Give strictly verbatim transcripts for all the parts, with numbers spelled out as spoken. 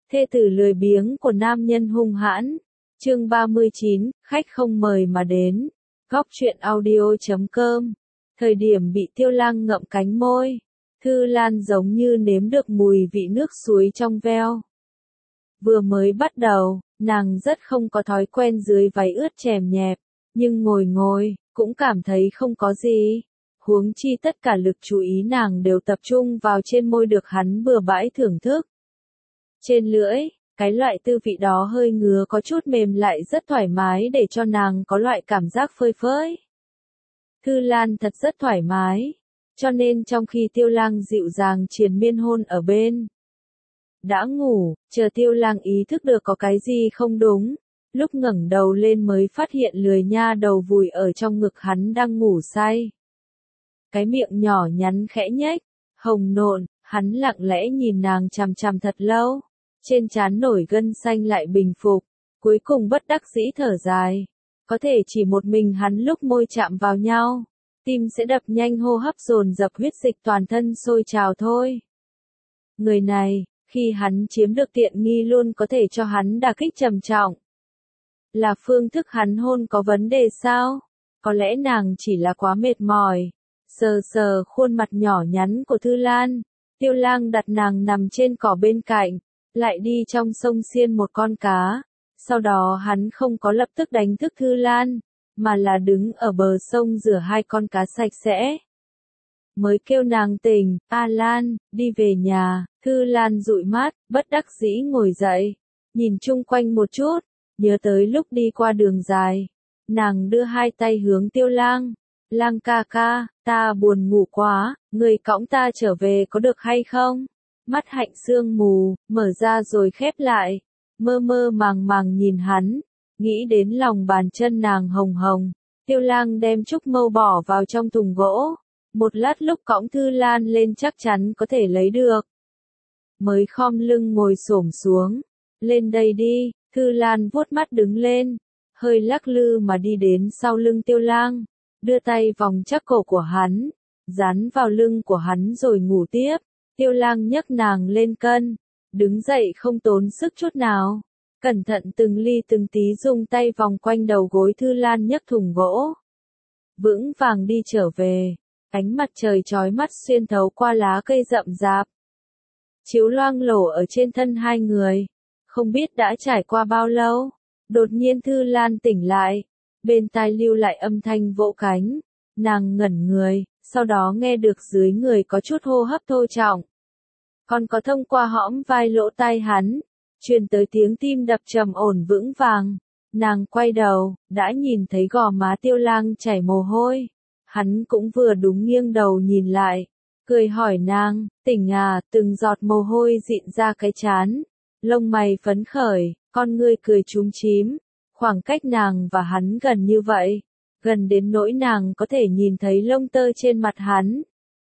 Thê tử lười biếng của nam nhân hung hãn. Chương ba mươi chín, khách không mời mà đến. Góc truyện audio chấm com. Thời điểm bị Tiêu Lang ngậm cánh môi, Thư Lan giống như nếm được mùi vị nước suối trong veo. Vừa mới bắt đầu, nàng rất không có thói quen dưới váy ướt chèm nhẹp, nhưng ngồi ngồi, cũng cảm thấy không có gì. Huống chi tất cả lực chú ý nàng đều tập trung vào trên môi được hắn bừa bãi thưởng thức. Trên lưỡi, cái loại tư vị đó hơi ngứa có chút mềm lại rất thoải mái để cho nàng có loại cảm giác phơi phới. Thư Lan thật rất thoải mái, cho nên trong khi Tiêu Lang dịu dàng triền miên hôn ở bên đã ngủ, chờ Tiêu Lang ý thức được có cái gì không đúng, lúc ngẩng đầu lên mới phát hiện lười nha đầu vùi ở trong ngực hắn đang ngủ say. Cái miệng nhỏ nhắn khẽ nhếch, hồng nộn, hắn lặng lẽ nhìn nàng chằm chằm thật lâu, trên trán nổi gân xanh lại bình phục, cuối cùng bất đắc dĩ thở dài. Có thể chỉ một mình hắn lúc môi chạm vào nhau, tim sẽ đập nhanh, hô hấp dồn dập, huyết dịch toàn thân sôi trào thôi. Người này, khi hắn chiếm được tiện nghi luôn có thể cho hắn đả kích trầm trọng. Là phương thức hắn hôn có vấn đề sao? Có lẽ nàng chỉ là quá mệt mỏi. Sờ sờ khuôn mặt nhỏ nhắn của Thư Lan, Tiêu Lang đặt nàng nằm trên cỏ bên cạnh, lại đi trong sông xiên một con cá. Sau đó hắn không có lập tức đánh thức Thư Lan, mà là đứng ở bờ sông rửa hai con cá sạch sẽ. Mới kêu nàng tỉnh, A Lan, đi về nhà. Thư Lan dụi mắt, bất đắc dĩ ngồi dậy, nhìn chung quanh một chút, nhớ tới lúc đi qua đường dài. Nàng đưa hai tay hướng Tiêu Lang. Lang ca ca, ta buồn ngủ quá, người cõng ta trở về có được hay không? Mắt Hạnh sương mù, mở ra rồi khép lại, mơ mơ màng màng nhìn hắn, nghĩ đến lòng bàn chân nàng hồng hồng. Tiêu Lang đem trúc mâu bỏ vào trong thùng gỗ, một lát lúc cõng Thư Lan lên chắc chắn có thể lấy được. Mới khom lưng ngồi xổm xuống, lên đây đi. Thư Lan vuốt mắt đứng lên, hơi lắc lư mà đi đến sau lưng Tiêu Lang, đưa tay vòng chắc cổ của hắn, dán vào lưng của hắn rồi ngủ tiếp. Tiêu Lang nhấc nàng lên cân, đứng dậy không tốn sức chút nào, cẩn thận từng ly từng tí dùng tay vòng quanh đầu gối Thư Lan nhấc thùng gỗ. Vững vàng đi trở về, ánh mặt trời chói mắt xuyên thấu qua lá cây rậm rạp, chiếu loang lổ ở trên thân hai người. Không biết đã trải qua bao lâu, đột nhiên Thư Lan tỉnh lại, bên tai lưu lại âm thanh vỗ cánh, nàng ngẩn người, sau đó nghe được dưới người có chút hô hấp thô trọng. Còn có thông qua hõm vai lỗ tai hắn, truyền tới tiếng tim đập trầm ổn vững vàng. Nàng quay đầu, đã nhìn thấy gò má Tiêu Lang chảy mồ hôi. Hắn cũng vừa đúng nghiêng đầu nhìn lại, cười hỏi nàng, tỉnh à? Từng giọt mồ hôi dịn ra cái trán, lông mày phấn khởi, con ngươi cười chúm chím. Khoảng cách nàng và hắn gần như vậy, gần đến nỗi nàng có thể nhìn thấy lông tơ trên mặt hắn.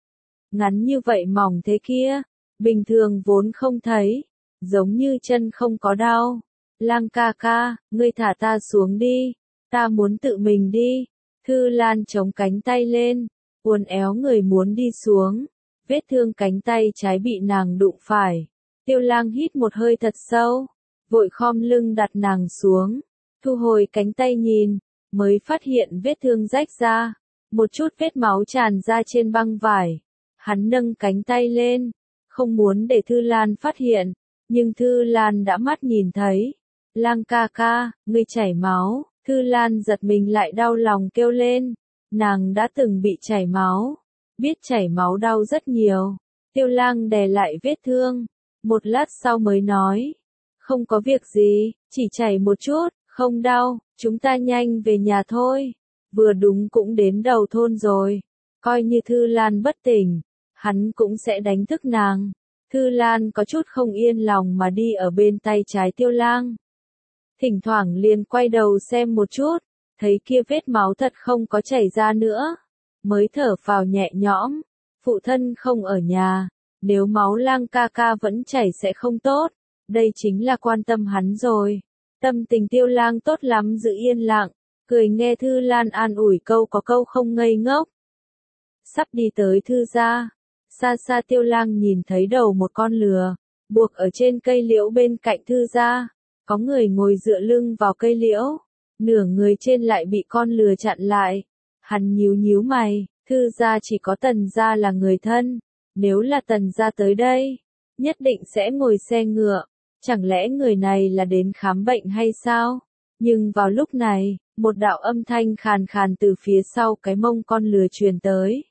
Ngắn như vậy mỏng thế kia, bình thường vốn không thấy, giống như chân không có đau. Lang ca ca, ngươi thả ta xuống đi, ta muốn tự mình đi. Thư Lan chống cánh tay lên, uốn éo người muốn đi xuống, vết thương cánh tay trái bị nàng đụng phải. Tiêu Lang hít một hơi thật sâu, vội khom lưng đặt nàng xuống, thu hồi cánh tay nhìn, mới phát hiện vết thương rách ra, một chút vết máu tràn ra trên băng vải. Hắn nâng cánh tay lên, không muốn để Thư Lan phát hiện, nhưng Thư Lan đã mắt nhìn thấy. Lang ca ca, ngươi chảy máu. Thư Lan giật mình lại đau lòng kêu lên, nàng đã từng bị chảy máu, biết chảy máu đau rất nhiều. Tiêu Lang đè lại vết thương, một lát sau mới nói, không có việc gì, chỉ chảy một chút, không đau, chúng ta nhanh về nhà thôi. Vừa đúng cũng đến đầu thôn rồi, coi như Thư Lan bất tỉnh, hắn cũng sẽ đánh thức nàng. Thư Lan có chút không yên lòng mà đi ở bên tay trái Tiêu Lang. Thỉnh thoảng liền quay đầu xem một chút, thấy kia vết máu thật không có chảy ra nữa, mới thở phào nhẹ nhõm. Phụ thân không ở nhà, nếu máu Lang ca ca vẫn chảy sẽ không tốt, đây chính là quan tâm hắn rồi. Tâm tình Tiêu Lang tốt lắm, giữ yên lặng, cười nghe Thư Lan an ủi câu có câu không ngây ngốc. Sắp đi tới Thư gia, xa xa Tiêu Lang nhìn thấy đầu một con lừa, buộc ở trên cây liễu bên cạnh Thư gia. Có người ngồi dựa lưng vào cây liễu, nửa người trên lại bị con lừa chặn lại. Hắn nhíu nhíu mày, Thư gia chỉ có Tần gia là người thân, nếu là Tần gia tới đây, nhất định sẽ ngồi xe ngựa, chẳng lẽ người này là đến khám bệnh hay sao? Nhưng vào lúc này, một đạo âm thanh khàn khàn từ phía sau cái mông con lừa truyền tới.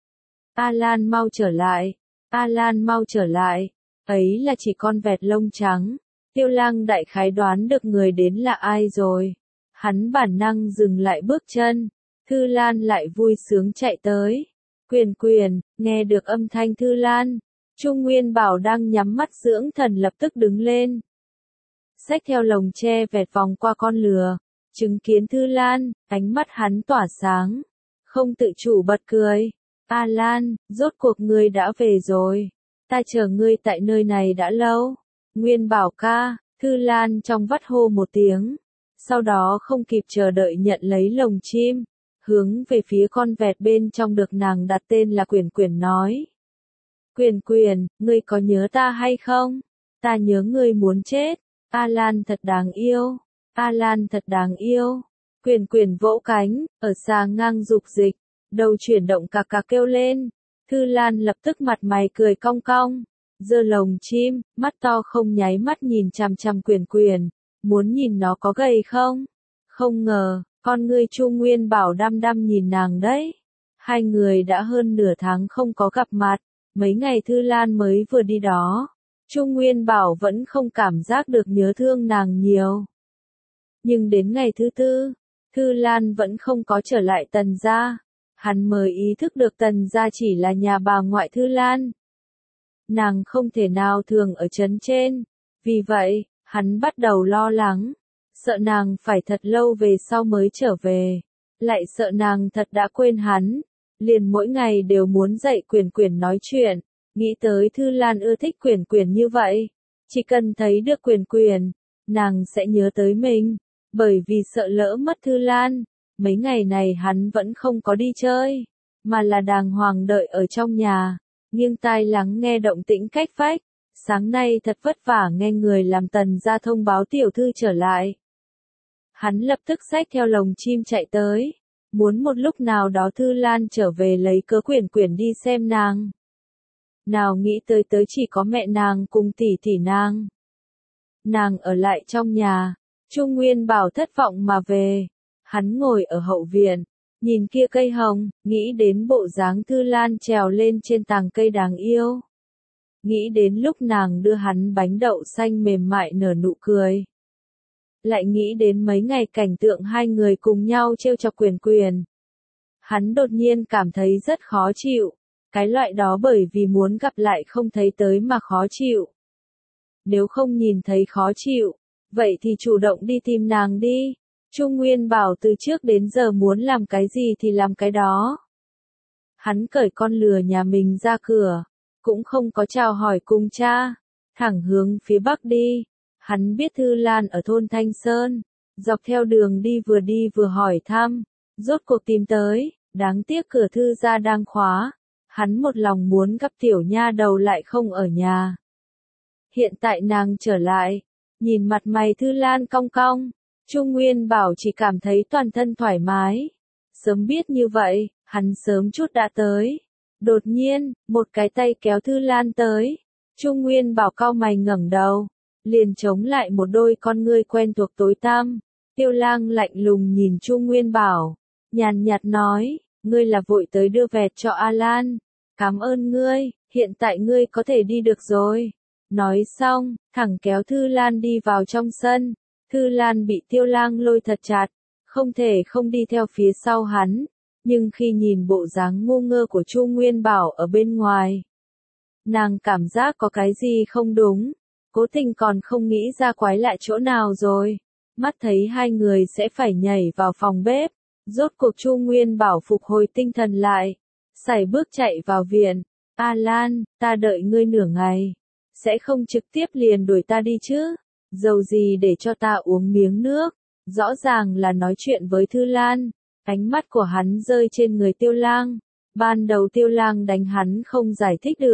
A Lan mau trở lại, A Lan mau trở lại, ấy là chỉ con vẹt lông trắng. Tiêu Lang đại khái đoán được người đến là ai rồi. Hắn bản năng dừng lại bước chân, Thư Lan lại vui sướng chạy tới. Quyền quyền, nghe được âm thanh Thư Lan, Trung Nguyên Bảo đang nhắm mắt dưỡng thần lập tức đứng lên. Xách theo lồng tre vẹt vòng qua con lừa, chứng kiến Thư Lan, ánh mắt hắn tỏa sáng, không tự chủ bật cười. A Lan, rốt cuộc ngươi đã về rồi, ta chờ ngươi tại nơi này đã lâu. Nguyên Bảo ca, Thư Lan trong vắt hô một tiếng, sau đó không kịp chờ đợi nhận lấy lồng chim, hướng về phía con vẹt bên trong được nàng đặt tên là Quyền Quyền nói. Quyền Quyền, ngươi có nhớ ta hay không? Ta nhớ ngươi muốn chết. A Lan thật đáng yêu, A Lan thật đáng yêu. Quyền Quyền vỗ cánh, ở xa ngang dục dịch, đầu chuyển động cà cà kêu lên. Thư Lan lập tức mặt mày cười cong cong, giơ lồng chim, mắt to không nháy mắt nhìn chằm chằm Quyền Quyền, muốn nhìn nó có gầy không? Không ngờ, con ngươi Trung Nguyên Bảo đăm đăm nhìn nàng đấy. Hai người đã hơn nửa tháng không có gặp mặt, mấy ngày Thư Lan mới vừa đi đó. Trung Nguyên Bảo vẫn không cảm giác được nhớ thương nàng nhiều. Nhưng đến ngày thứ tư, Thư Lan vẫn không có trở lại Tần gia. Hắn mới ý thức được Tần gia chỉ là nhà bà ngoại Thư Lan. Nàng không thể nào thường ở trấn trên. Vì vậy, hắn bắt đầu lo lắng. Sợ nàng phải thật lâu về sau mới trở về. Lại sợ nàng thật đã quên hắn. Liền mỗi ngày đều muốn dạy Quyền Quyền nói chuyện. Nghĩ tới Thư Lan ưa thích Quyền Quyền như vậy. Chỉ cần thấy được Quyền Quyền, nàng sẽ nhớ tới mình. Bởi vì sợ lỡ mất Thư Lan, mấy ngày này hắn vẫn không có đi chơi, mà là đàng hoàng đợi ở trong nhà, nghiêng tai lắng nghe động tĩnh cách vách. Sáng nay thật vất vả nghe người làm Tần gia thông báo tiểu thư trở lại. Hắn lập tức xách theo lồng chim chạy tới, muốn một lúc nào đó Thư Lan trở về lấy cớ Quyền Quyền đi xem nàng. Nào nghĩ tới tới chỉ có mẹ nàng cùng tỷ tỷ nàng. Nàng ở lại trong nhà, Trung Nguyên Bảo thất vọng mà về. Hắn ngồi ở hậu viện, nhìn kia cây hồng, nghĩ đến bộ dáng Thư Lan trèo lên trên tàng cây đáng yêu. Nghĩ đến lúc nàng đưa hắn bánh đậu xanh mềm mại nở nụ cười. Lại nghĩ đến mấy ngày cảnh tượng hai người cùng nhau trêu chọc Quyền Quyền. Hắn đột nhiên cảm thấy rất khó chịu. Cái loại đó bởi vì muốn gặp lại không thấy tới mà khó chịu. Nếu không nhìn thấy khó chịu, vậy thì chủ động đi tìm nàng đi. Trung Nguyên Bảo từ trước đến giờ muốn làm cái gì thì làm cái đó. Hắn cởi con lừa nhà mình ra cửa, cũng không có chào hỏi cùng cha, thẳng hướng phía bắc đi. Hắn biết Thư Lan ở thôn Thanh Sơn, dọc theo đường đi vừa đi vừa hỏi thăm, rốt cuộc tìm tới, đáng tiếc cửa Thư gia đang khóa. Hắn một lòng muốn gặp tiểu nha đầu lại không ở nhà. Hiện tại nàng trở lại, nhìn mặt mày Thư Lan cong cong, Trung Nguyên Bảo chỉ cảm thấy toàn thân thoải mái. Sớm biết như vậy, hắn sớm chút đã tới. Đột nhiên, một cái tay kéo Thư Lan tới. Trung Nguyên Bảo cau mày ngẩng đầu, liền chống lại một đôi con ngươi quen thuộc tối tăm. Tiêu Lang lạnh lùng nhìn Trung Nguyên Bảo, nhàn nhạt nói, ngươi là vội tới đưa vẹt cho A Lan. Cảm ơn ngươi, hiện tại ngươi có thể đi được rồi. Nói xong, thẳng kéo Thư Lan đi vào trong sân. Thư Lan bị Tiêu Lang lôi thật chặt, không thể không đi theo phía sau hắn. Nhưng khi nhìn bộ dáng ngu ngơ của Chu Nguyên Bảo ở bên ngoài, nàng cảm giác có cái gì không đúng. Cố Tình còn không nghĩ ra quái lạ chỗ nào rồi. Mắt thấy hai người sẽ phải nhảy vào phòng bếp. Rốt cuộc Chu Nguyên Bảo phục hồi tinh thần lại. Sải bước chạy vào viện. A Lan, ta đợi ngươi nửa ngày. Sẽ không trực tiếp liền đuổi ta đi chứ? Dầu gì để cho ta uống miếng nước? Rõ ràng là nói chuyện với Thư Lan. Ánh mắt của hắn rơi trên người Tiêu Lang. Ban đầu Tiêu Lang đánh hắn không giải thích được.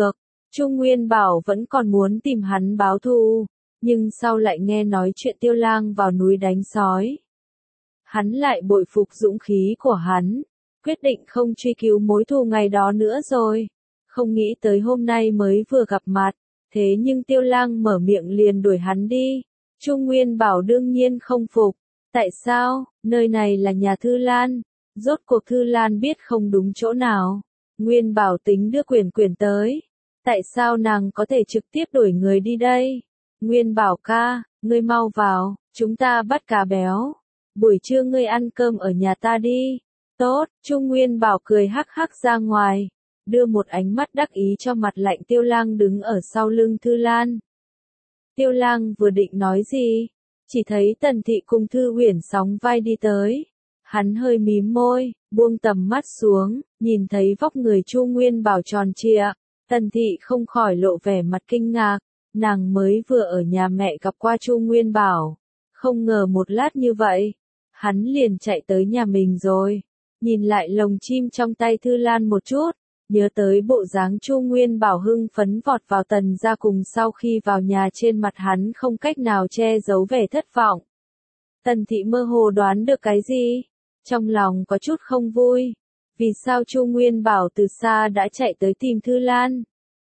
Chu Nguyên Bảo vẫn còn muốn tìm hắn báo thù, nhưng sau lại nghe nói chuyện Tiêu Lang vào núi đánh sói. Hắn lại bội phục dũng khí của hắn, quyết định không truy cứu mối thù ngày đó nữa rồi. Không nghĩ tới hôm nay mới vừa gặp mặt, thế nhưng Tiêu Lang mở miệng liền đuổi hắn đi. Chu Nguyên Bảo đương nhiên không phục. Tại sao? Nơi này là nhà Thư Lan. Rốt cuộc Thư Lan biết không đúng chỗ nào. Nguyên Bảo tính đưa Quyển Quyển tới. Tại sao nàng có thể trực tiếp đuổi người đi đây? Nguyên Bảo ca, ngươi mau vào, chúng ta bắt cá béo. Buổi trưa ngươi ăn cơm ở nhà ta đi. Tốt, Chu Nguyên Bảo cười hắc hắc ra ngoài, đưa một ánh mắt đắc ý cho mặt lạnh Tiêu Lang đứng ở sau lưng Thư Lan. Tiêu Lang vừa định nói gì, chỉ thấy Tần Thị cùng Thư Uyển sóng vai đi tới. Hắn hơi mím môi, buông tầm mắt xuống, nhìn thấy vóc người Chu Nguyên Bảo tròn trịa. Tần Thị không khỏi lộ vẻ mặt kinh ngạc, nàng mới vừa ở nhà mẹ gặp qua Chu Nguyên Bảo. Không ngờ một lát như vậy, hắn liền chạy tới nhà mình rồi. Nhìn lại lồng chim trong tay Thư Lan một chút, nhớ tới bộ dáng Chu Nguyên Bảo hưng phấn vọt vào Tần gia cùng sau khi vào nhà trên mặt hắn không cách nào che giấu vẻ thất vọng. Tần Thị mơ hồ đoán được cái gì, trong lòng có chút không vui. Vì sao Chu Nguyên Bảo từ xa đã chạy tới tìm Thư Lan?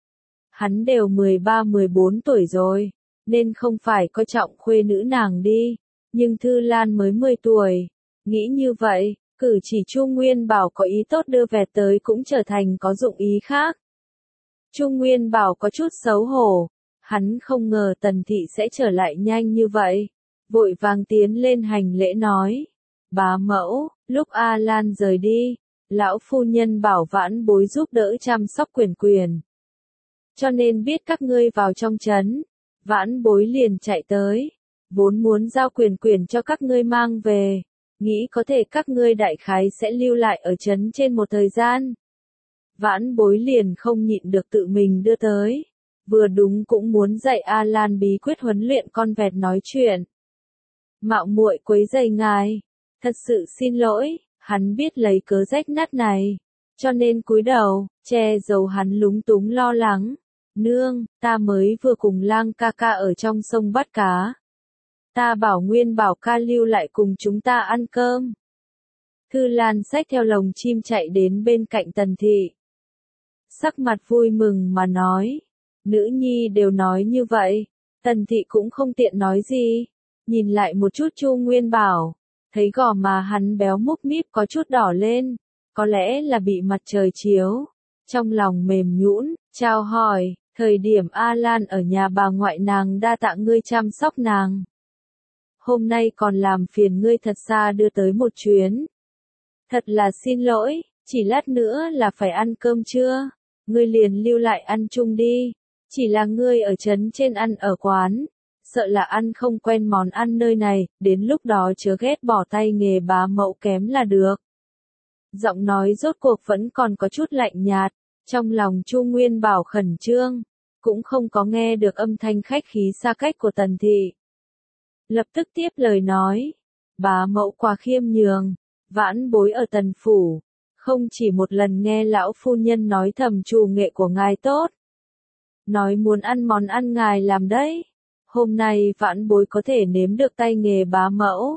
Hắn đều mười ba mười bốn tuổi rồi, nên không phải coi trọng khuê nữ nàng đi, nhưng Thư Lan mới mười tuổi. Nghĩ như vậy, cử chỉ Chu Nguyên Bảo có ý tốt đưa về tới cũng trở thành có dụng ý khác. Chu Nguyên Bảo có chút xấu hổ, hắn không ngờ Tần Thị sẽ trở lại nhanh như vậy, vội vàng tiến lên hành lễ nói. Bá mẫu, lúc A Lan rời đi, lão phu nhân bảo Vãn Bối giúp đỡ chăm sóc Quyển Quyển. Cho nên biết các ngươi vào trong trấn, Vãn Bối liền chạy tới, vốn muốn giao Quyển Quyển cho các ngươi mang về, nghĩ có thể các ngươi đại khái sẽ lưu lại ở trấn trên một thời gian. Vãn Bối liền không nhịn được tự mình đưa tới, vừa đúng cũng muốn dạy A Lan bí quyết huấn luyện con vẹt nói chuyện. Mạo muội quấy rầy ngài, thật sự xin lỗi. Hắn biết lấy cớ rách nát này, cho nên cúi đầu, che giấu hắn lúng túng lo lắng. Nương, ta mới vừa cùng Lang ca ca ở trong sông bắt cá. Ta bảo Nguyên Bảo ca lưu lại cùng chúng ta ăn cơm. Thư Lan xách theo lồng chim chạy đến bên cạnh Tần Thị. Sắc mặt vui mừng mà nói, nữ nhi đều nói như vậy, Tần Thị cũng không tiện nói gì. Nhìn lại một chút Chu Nguyên Bảo, thấy gò má hắn béo múp míp có chút đỏ lên, có lẽ là bị mặt trời chiếu. Trong lòng mềm nhũn, chào hỏi, thời điểm A Lan ở nhà bà ngoại nàng đa tạ ngươi chăm sóc nàng. Hôm nay còn làm phiền ngươi thật xa đưa tới một chuyến. Thật là xin lỗi, chỉ lát nữa là phải ăn cơm trưa, ngươi liền lưu lại ăn chung đi. Chỉ là ngươi ở trấn trên ăn ở quán, sợ là ăn không quen món ăn nơi này, đến lúc đó chớ ghét bỏ tay nghề bá mẫu kém là được. Giọng nói rốt cuộc vẫn còn có chút lạnh nhạt, trong lòng Chu Nguyên Bảo khẩn trương, cũng không có nghe được âm thanh khách khí xa cách của Tần Thị. Lập tức tiếp lời nói, bá mẫu quá khiêm nhường, Vãn Bối ở Tần Phủ, không chỉ một lần nghe lão phu nhân nói thầm trù nghệ của ngài tốt. Nói muốn ăn món ăn ngài làm đấy. Hôm nay Vãn Bối có thể nếm được tay nghề bá mẫu.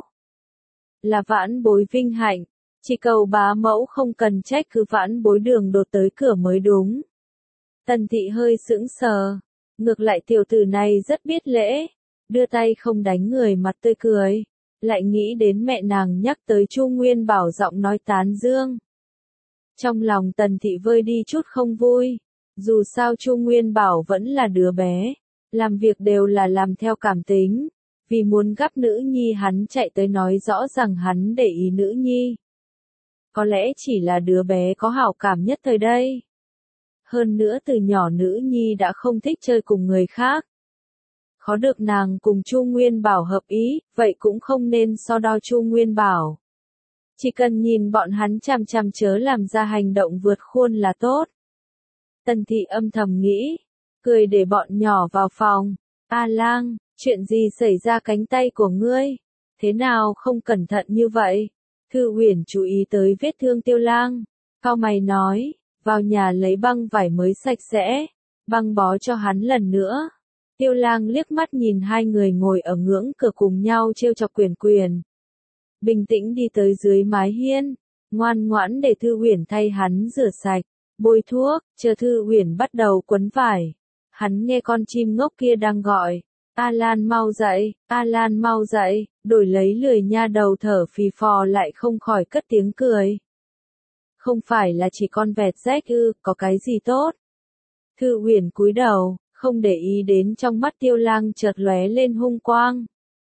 Là Vãn Bối vinh hạnh, chỉ cầu bá mẫu không cần trách cứ Vãn Bối đường đột tới cửa mới đúng. Tần Thị hơi sững sờ, ngược lại tiểu tử này rất biết lễ, đưa tay không đánh người mặt tươi cười, lại nghĩ đến mẹ nàng nhắc tới Chu Nguyên Bảo giọng nói tán dương. Trong lòng Tần Thị vơi đi chút không vui, dù sao Chu Nguyên Bảo vẫn là đứa bé. Làm việc đều là làm theo cảm tính, vì muốn gắp nữ nhi hắn chạy tới nói rõ rằng hắn để ý nữ nhi. Có lẽ chỉ là đứa bé có hảo cảm nhất thời đây. Hơn nữa từ nhỏ nữ nhi đã không thích chơi cùng người khác. Khó được nàng cùng Chu Nguyên Bảo hợp ý, vậy cũng không nên so đo Chu Nguyên Bảo. Chỉ cần nhìn bọn hắn chằm chằm chớ làm ra hành động vượt khuôn là tốt. Tần Thị âm thầm nghĩ. Cười để bọn nhỏ vào phòng. A Lang, chuyện gì xảy ra cánh tay của ngươi? Thế nào không cẩn thận như vậy? Thư Uyển chú ý tới vết thương Tiêu Lang. Cau mày nói, vào nhà lấy băng vải mới sạch sẽ. băng bó cho hắn lần nữa. Tiêu Lang liếc mắt nhìn hai người ngồi ở ngưỡng cửa cùng nhau trêu chọc Quyền Quyền. Bình tĩnh đi tới dưới mái hiên, ngoan ngoãn để Thư Uyển thay hắn rửa sạch, bôi thuốc, chờ Thư Uyển bắt đầu quấn vải. Hắn nghe con chim ngốc kia đang gọi, A Lan mau dậy, A Lan mau dậy, đổi lấy lười nha đầu thở phì phò lại không khỏi cất tiếng cười. Không phải là chỉ con vẹt rách ư, có cái gì tốt? Thư Uyển cúi đầu, không để ý đến trong mắt Tiêu Lang chợt lóe lên hung quang.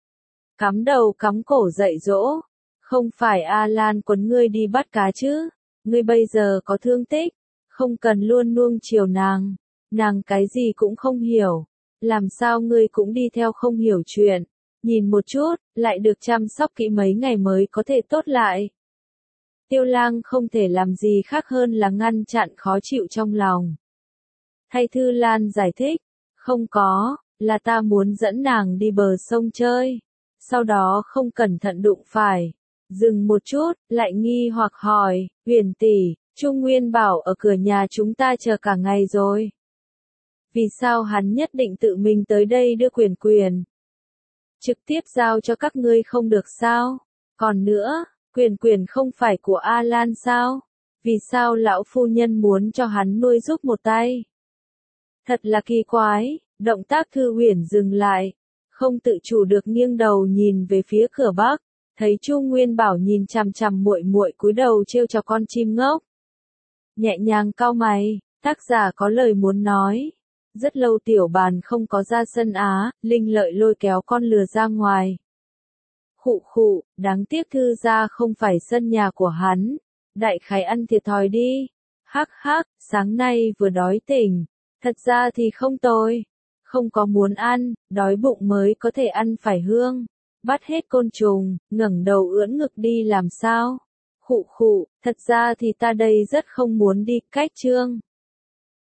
Cắm đầu cắm cổ dạy dỗ, không phải A Lan quấn ngươi đi bắt cá chứ, ngươi bây giờ có thương tích, không cần luôn nuông chiều nàng, nàng cái gì cũng không hiểu, làm sao ngươi cũng đi theo không hiểu chuyện, nhìn một chút, lại được chăm sóc kỹ mấy ngày mới có thể tốt lại. Tiêu Lang không thể làm gì khác hơn là ngăn chặn khó chịu trong lòng. Thay Thư Lan giải thích, không có, là ta muốn dẫn nàng đi bờ sông chơi, sau đó không cẩn thận đụng phải. Dừng một chút, lại nghi hoặc hỏi, Huyền tỷ, Trung Nguyên bảo ở cửa nhà chúng ta chờ cả ngày rồi. Vì sao hắn nhất định tự mình tới đây đưa Quyền Quyền? Trực tiếp giao cho các ngươi không được sao? Còn nữa, Quyền Quyền không phải của A Lan sao? Vì sao lão phu nhân muốn cho hắn nuôi giúp một tay? Thật là kỳ quái, động tác Thư Uyển dừng lại, không tự chủ được nghiêng đầu nhìn về phía cửa bắc, thấy Chu Nguyên Bảo nhìn chằm chằm muội muội cúi đầu trêu cho con chim ngốc. Nhẹ nhàng cau mày, tác giả có lời muốn nói. Rất lâu Tiểu Bàn không có ra sân á, Linh Lợi lôi kéo con lừa ra ngoài. Khụ khụ, đáng tiếc Thư gia không phải sân nhà của hắn, đại khái ăn thiệt thòi đi. Hắc hắc, sáng nay vừa đói tỉnh, thật ra thì không tồi, không có muốn ăn, đói bụng mới có thể ăn phải hương. Bắt hết côn trùng, ngẩng đầu ưỡn ngực đi làm sao? Khụ khụ, thật ra thì ta đây rất không muốn đi, cách chương.